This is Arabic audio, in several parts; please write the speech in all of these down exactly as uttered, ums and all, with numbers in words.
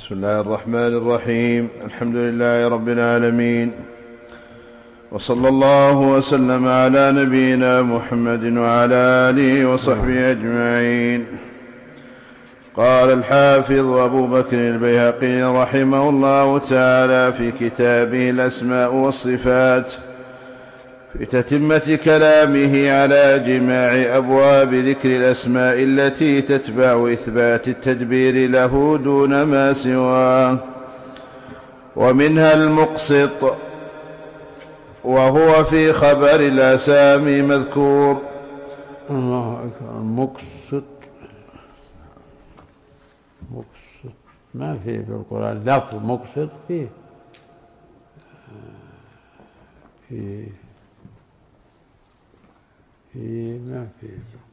بسم الله الرحمن الرحيم. الحمد لله رب العالمين، وصلى الله وسلم على نبينا محمد وعلى آله وصحبه أجمعين. قال الحافظ أبو بكر البيهقي رحمه الله تعالى في كتابه الأسماء والصفات في تتمة كلامه على جماع أبواب ذكر الأسماء التي تتبع إثبات التدبير له دون ما سواه، ومنها المقسط، وهو في خبر الأسامي مذكور. الله أكبر. مقسط مقسط ما فيه في القرآن لفظ مقسط، فيه في في ما فيه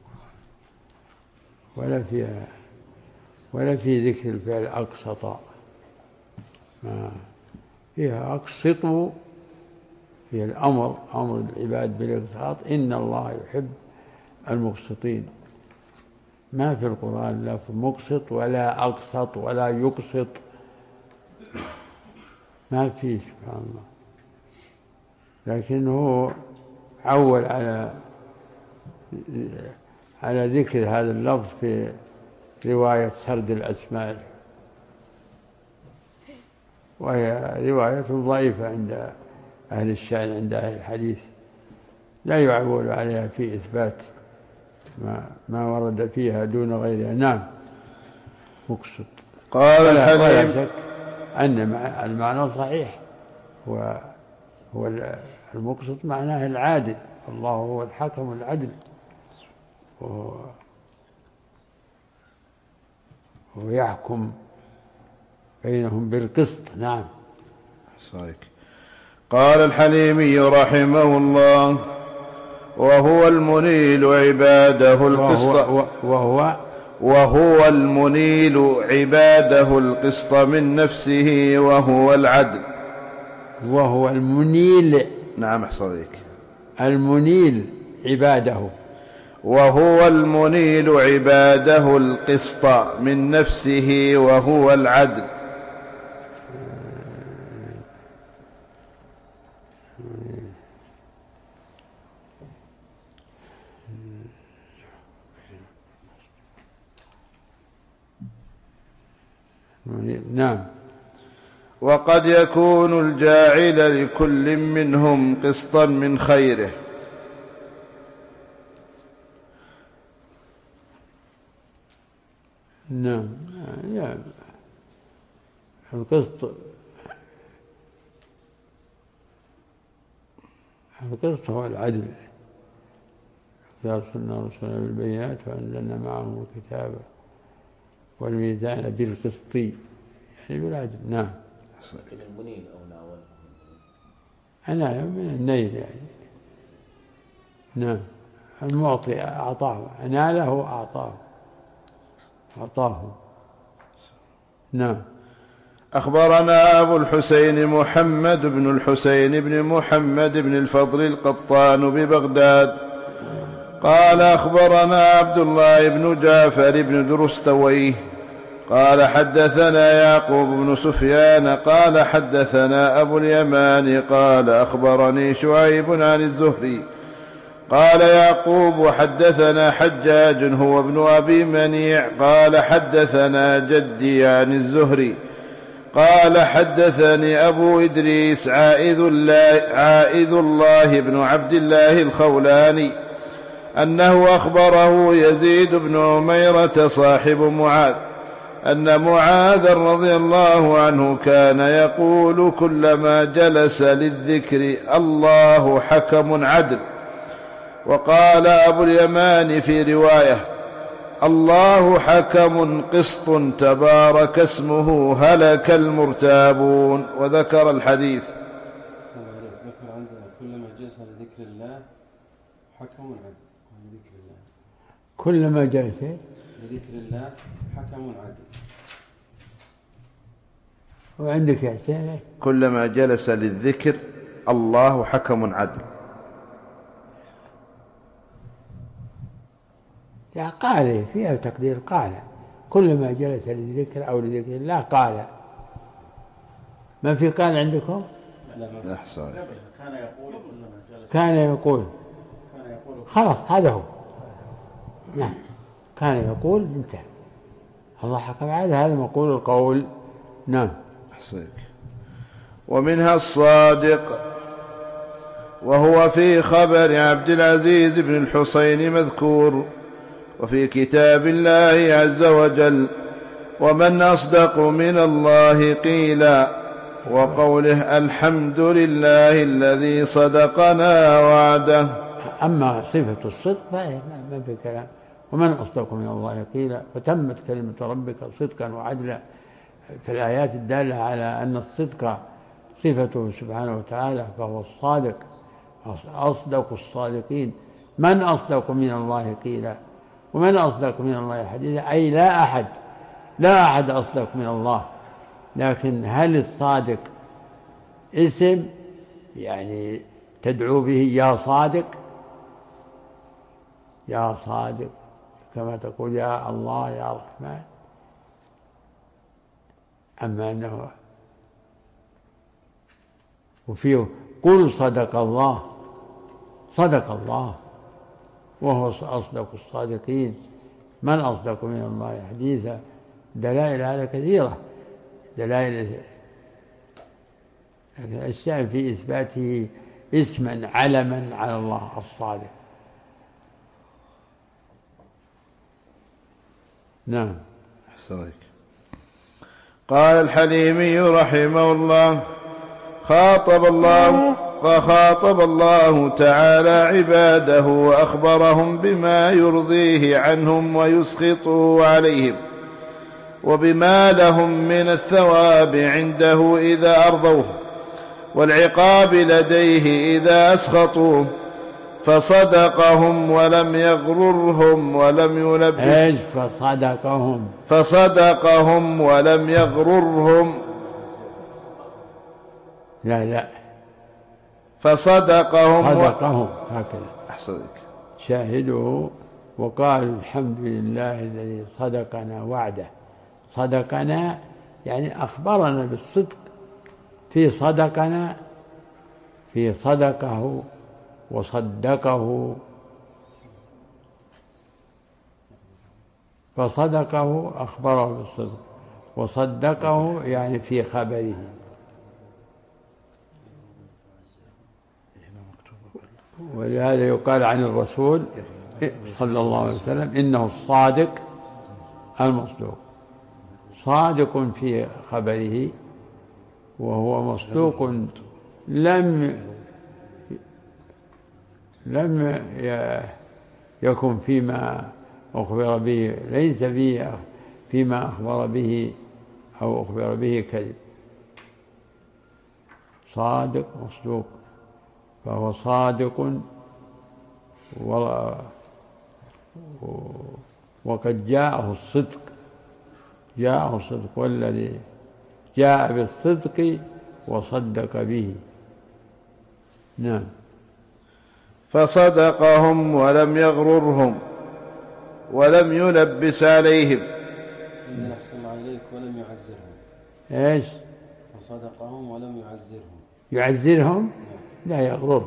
ولا فيها ولا في ذكر الفعل أقسط، ما فيها أقسطوا، فيها الأمر أمر العباد بالاقساط، إن الله يحب المقسطين. ما في القرآن لا في مقسط ولا أقسط ولا يقسط، ما في، سبحان الله. لكنه عول على على ذكر هذا اللفظ في رواية سرد الأسماء، وهي رواية ضعيفة عند أهل الشأن، عند أهل الحديث لا يعول عليها في إثبات ما, ما ورد فيها دون غيرها. نعم، مقسط. قال الحليم ولا شك أن المعنى صحيح، هو هو المقسط معناه العادل، الله هو الحكم العدل، ويحكم بينهم بالقسط. نعم. صحيح. قال الحليمي رحمه الله: وهو المنيل عباده القسط، وهو, وهو, وهو المنيل عباده القسط من نفسه، وهو العدل. وهو المنيل. نعم، أحصريك. المنيل عباده، وهو المنيل عباده القسط من نفسه، وهو العدل. نعم. وقد يكون الجاعل لكل منهم قسطا من خيره. نعم. يعني القسط القسط هو العدل. أرسلنا رسلنا بالبينات وأنزلنا معهم الكتاب والميزان بالقسط، يعني بالعدل. نعم. المنيل أو ناول أنا من النيل يعني. نعم. المعطي أعطاه، ناله أعطاه أعطاه. نعم. أخبرنا أبو الحسين محمد بن الحسين بن محمد بن الفضل القطان ببغداد قال أخبرنا عبد الله بن جعفر بن درستويه قال حدثنا يعقوب بن سفيان قال حدثنا أبو اليمان قال أخبرني شعيب عن الزهري قال يعقوب حدثنا حجاج هو ابن أبي منيع قال حدثنا جدي عن الزهري قال حدثني أبو إدريس عائذ الله, عائذ الله بن عبد الله الخولاني أنه أخبره يزيد بن عميرة صاحب معاذ أن معاذ رضي الله عنه كان يقول كلما جلس للذكر الله حكم عدل. وقال أبو اليمان في رواية الله حكم قسط تبارك اسمه هلك المرتابون. وذكر الحديث. ذكر عندنا كلما جلس لذكر الله حكم عدل. لذكر الله كلما جلس لذكر الله حكم عدل. وعندك يا حسين كلما جلس للذكر الله حكم عدل. لا، قال فيها تقدير، قال كلما جلس للذكر أو لذكر الله قال ما في كان عندكم؟ لا أحسن. كان يقول كلما جلس كان يقول كان يقول خلاص هذا هو. نعم كان يقول انتهى. الله حكم على هذا مقول القول. نعم. أحسنك. ومنها الصادق، وهو في خبر عبد العزيز بن الحسين مذكور، وفي كتاب الله عز وجل: ومن أصدق من الله قيلا، وقوله: الحمد لله الذي صدقنا وعده. أما صفة الصدق ما في كلام. ومن أصدق من الله قيلا، وتمت كلمة ربك صدقا وعدلا في الآيات الدالة على أن الصدق صفته سبحانه وتعالى، فهو الصادق أصدق الصادقين. من أصدق من الله قيلا، ومن أصدق من الله حديثا، أي لا أحد لا أحد أصدق من الله. لكن هل الصادق اسم يعني تدعو به يا صادق، يا صادق كما تقول يا الله يا رحمن، أما أنه وفيه قل صدق الله، صدق الله وهو أصدق الصادقين. من أصدق من الله حديثا. دلائل هذا كثيرة، دلائل، لكن الشأن في إثباته اسما علما على الله الصادق. نعم. أحسنك. قال الحليمي رحمه الله: خاطب الله فخاطب الله تعالى عباده وأخبرهم بما يرضيه عنهم ويسخطه عليهم، وبما لهم من الثواب عنده إذا أرضوه، والعقاب لديه إذا أسخطوه، فصدقهم ولم يغررهم ولم يلبس فصدقهم فصدقهم ولم يغررهم لا لا فصدقهم صدقهم هكذا. أحسنك. شاهده وقالوا الحمد لله الذي صدقنا وعده. صدقنا يعني أخبرنا بالصدق في صدقنا، في صدقه وصدقه، فصدقه أخبره بالصدق، وصدقه يعني في خبره. ولهذا يقال عن الرسول صلى الله عليه وسلم إنه الصادق المصدوق، صادق في خبره وهو مصدوق، لم لم يكن فيما أخبر به، ليس فيه فيما أخبر به أو أخبر به كذب، صادق مصدوق، فهو صادق. وقد جاءه الصدق، جاءه الصدق، والذي جاء بالصدق وصدق به. نعم. فصدقهم ولم يغررهم ولم يلبس عليهم. إن أحسن عليك ولم يعزرهم. إيش؟ فصدقهم ولم يعزرهم. يعزرهم؟ لا يغررهم.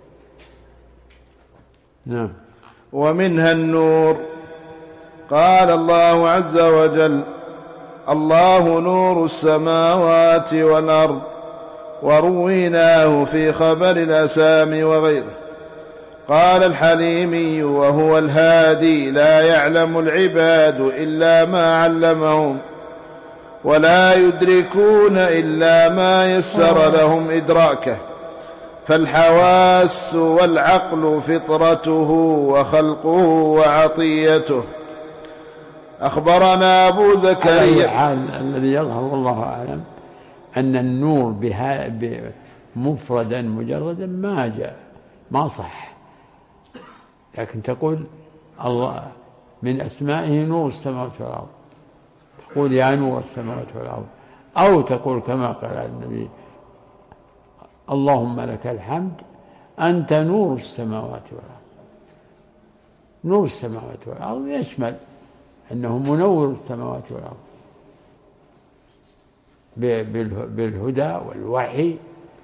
نعم. ومنها النور. قال الله عز وجل: الله نور السماوات والأرض، ورويناه في خبر الأسام وغيره. قال الحليمي: وهو الهادي، لا يعلم العباد إلا ما علمهم، ولا يدركون إلا ما يسر لهم إدراكه، فالحواس والعقل فطرته وخلقه وعطيته. أخبرنا أبو زكريا. الذي يظهر والله أعلم أن النور بها مفردا مجردا ما جاء، ما صح. لكن تقول الله من أسمائه نور السماوات والأرض، تقول يا نور السماوات والأرض، أو تقول كما قال النبي: اللهم لك الحمد أنت نور السماوات والأرض. نور السماوات والأرض يشمل أنه منور السماوات والأرض. بالهدى والوحي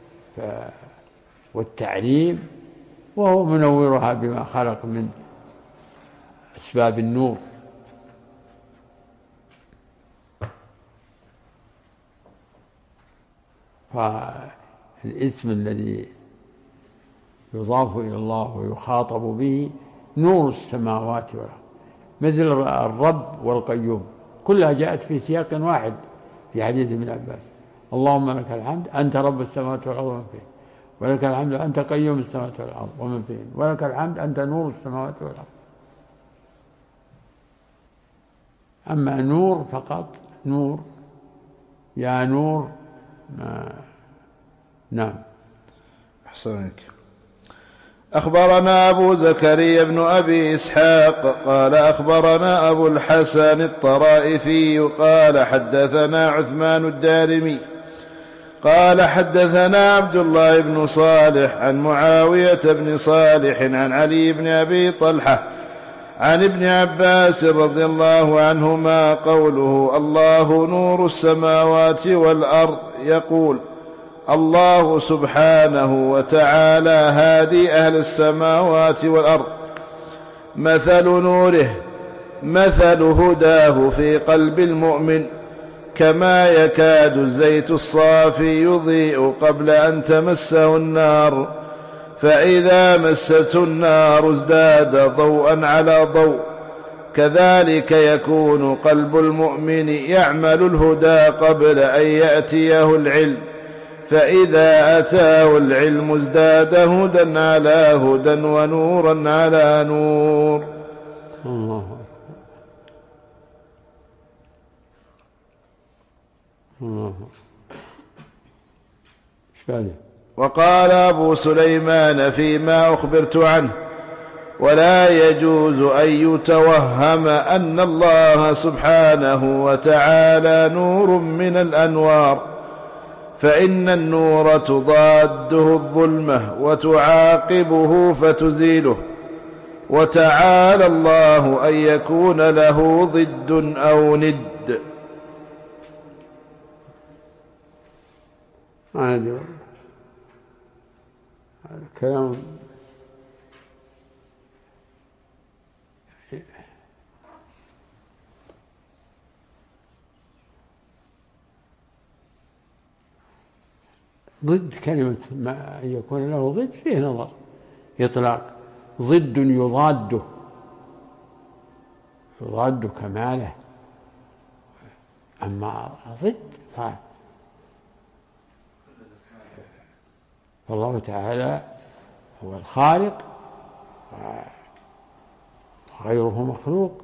والتعليم، وهو منورها بما خلق من أسباب النور. فالاسم الذي يضاف إلى الله ويخاطب به نور السماوات والأرض، مثل الرب والقيوم، كلها جاءت في سياق واحد في حديث ابن عباس: اللهم لك الحمد أنت رب السماوات والأرض ومن فيهن، ولك الحمد أنت قيوم السماوات والأرض ومن فيهن، ولك الحمد أنت نور السماوات والأرض. أما نور فقط نور، يا نور ما. نعم. أحسنك. أخبرنا أبو زكريا بن أبي إسحاق قال أخبرنا أبو الحسن الطرائفي قال حدثنا عثمان الدارمي قال حدثنا عبد الله بن صالح عن معاوية بن صالح عن علي بن أبي طلحة عن ابن عباس رضي الله عنهما قوله: الله نور السماوات والأرض، يقول: الله سبحانه وتعالى هادي أهل السماوات والأرض، مثل نوره مثل هداه في قلب المؤمن، كما يكاد الزيت الصافي يضيء قبل أن تمسه النار، فإذا مسته النار ازداد ضوءا على ضوء، كذلك يكون قلب المؤمن يعمل الهدى قبل أن يأتيه العلم، فإذا أتاه العلم ازداد هدى على هدى ونورا على نور. الله الله. وقال أبو سليمان فيما أخبرت عنه: ولا يجوز أن يتوهم أن الله سبحانه وتعالى نور من الأنوار، فإن النور تضاده الظلمة وتعاقبه فتزيله، وتعالى الله أن يكون له ضد أو ند. هذا الكلام ضد كلمة ما يكون له ضد فيه نظر إطلاق. ضد يضاده يضاد كماله، أما ضد ف فالله تعالى هو الخالق وغيره مخلوق،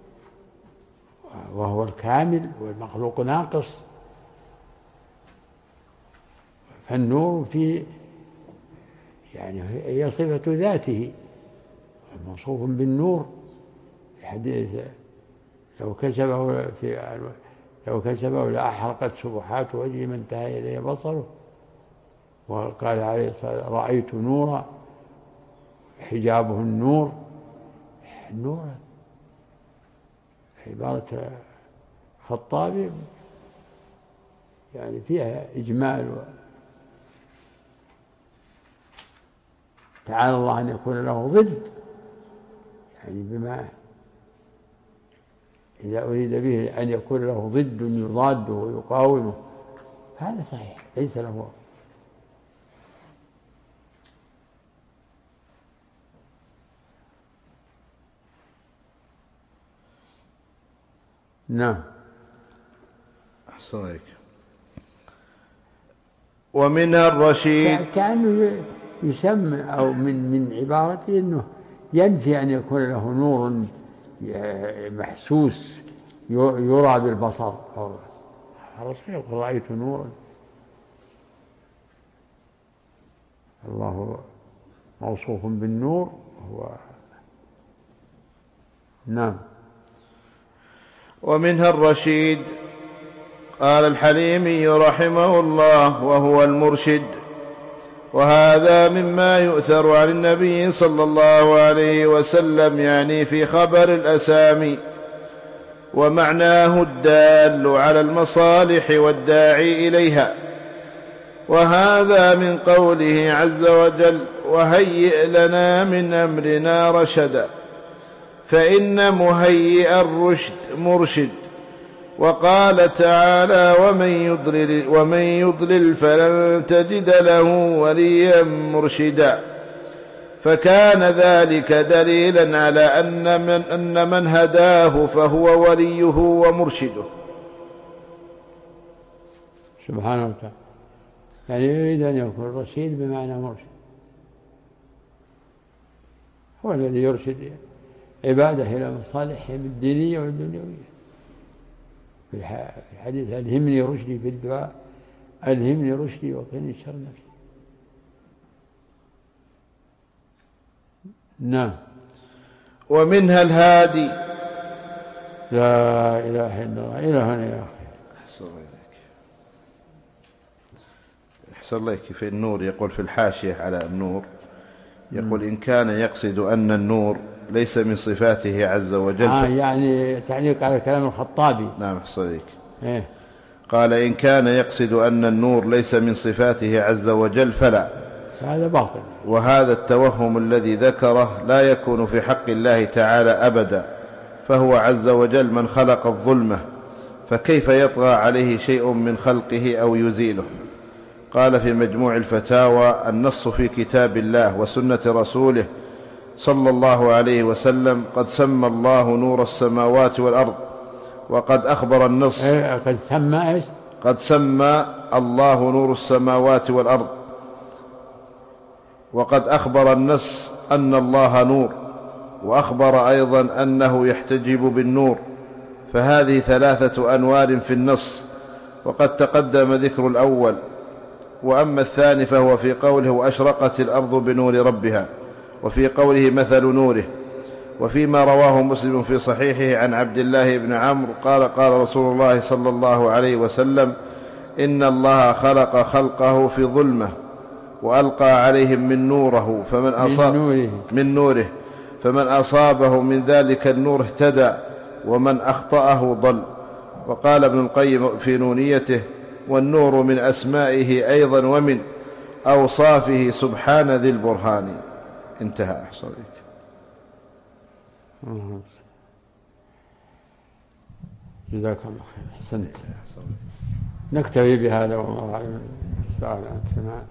وهو الكامل والمخلوق ناقص. فالنور في يعني هي صفة ذاته، موصوف بالنور. الحديث: لو كسبه في لو كسبه لأحرقت سبحات وجهه ما انتهى إليه بصره. وقال عليه الصلاة والسلام: رأيت نورا حجابه النور. النور عبارة خطابي يعني فيها إجمال. تعالى الله أن يكون له ضد، يعني بما إذا أريد به أن يكون له ضد يضاده ويقاومه، هذا صحيح، ليس له. نعم. أحسنك. ومنها الرشيد، كأنه يسمى أو من من عبارته أنه ينفي أن يكون له نور محسوس يرى بالبصر. الرسول يقول: رأيت نورا. الله موصوف بالنور هو. نعم. ومنها الرشيد. قال الحليمي رحمه الله: وهو المرشد. وهذا مما يؤثر عن النبي صلى الله عليه وسلم، يعني في خبر الأسامي. ومعناه الدال على المصالح والداعي إليها. وهذا من قوله عز وجل: وهيئ لنا من أمرنا رشدا، فإن مهيئ الرشد مرشد. وقال تعالى: ومن يضلل, ومن يضلل فلن تجد له وليا مرشدا. فكان ذلك دليلا على أن من, أن من هداه فهو وليه ومرشده سبحانه وتعالى. يعني يريد أن يكون رشيد بمعنى مرشد، هو الذي يرشد عباده إلى مصالحهم الدينية والدنيوية. في الحديث: ألهمني رشدي، في الدعاء: ألهمني رشدي وقني شر نفسي. نعم. ومنها الهادي. لا إله إلا الله. إلى هنا يا أخي. أحسن الله إليك. أحسن الله إليك. في النور يقول في الحاشية على النور، يقول: إن كان يقصد أن النور ليس من صفاته عز وجل. آه يعني تعليق على كلام الخطابي. نعم أحسن الله إليك. إيه؟ قال: إن كان يقصد أن النور ليس من صفاته عز وجل فلا، هذا باطل. وهذا التوهم الذي ذكره لا يكون في حق الله تعالى أبدا، فهو عز وجل من خلق الظلمة، فكيف يطغى عليه شيء من خلقه أو يزيله؟ قال في مجموع الفتاوى: النص في كتاب الله وسنة رسوله صلى الله عليه وسلم قد سمى الله نور السماوات والأرض، وقد أخبر النص إيه قد سمى إيش؟ قد سمى الله نور السماوات والأرض، وقد أخبر النص أن الله نور، وأخبر أيضا أنه يحتجب بالنور، فهذه ثلاثة أنوار في النص، وقد تقدم ذكر الأول. وأما الثاني فهو في قوله: وأشرقت الأرض بنور ربها، وفي قوله: مثل نوره. وفيما رواه مسلم في صحيحه عن عبد الله بن عمرو قال: قال رسول الله صلى الله عليه وسلم: إن الله خلق خلقه في ظلمة، وألقى عليهم من نوره فمن أصاب من نوره, من نوره فمن أصابه من ذلك النور اهتدى، ومن أخطأه ضل. وقال ابن القيم في نونيته: والنور من أسمائه أيضا ومن أوصافه سبحان ذي البرهان. انتهى. أحسن لك. جزاك الله خير. أحسنت. نكتفي بهذا والله أعلم. السؤال عن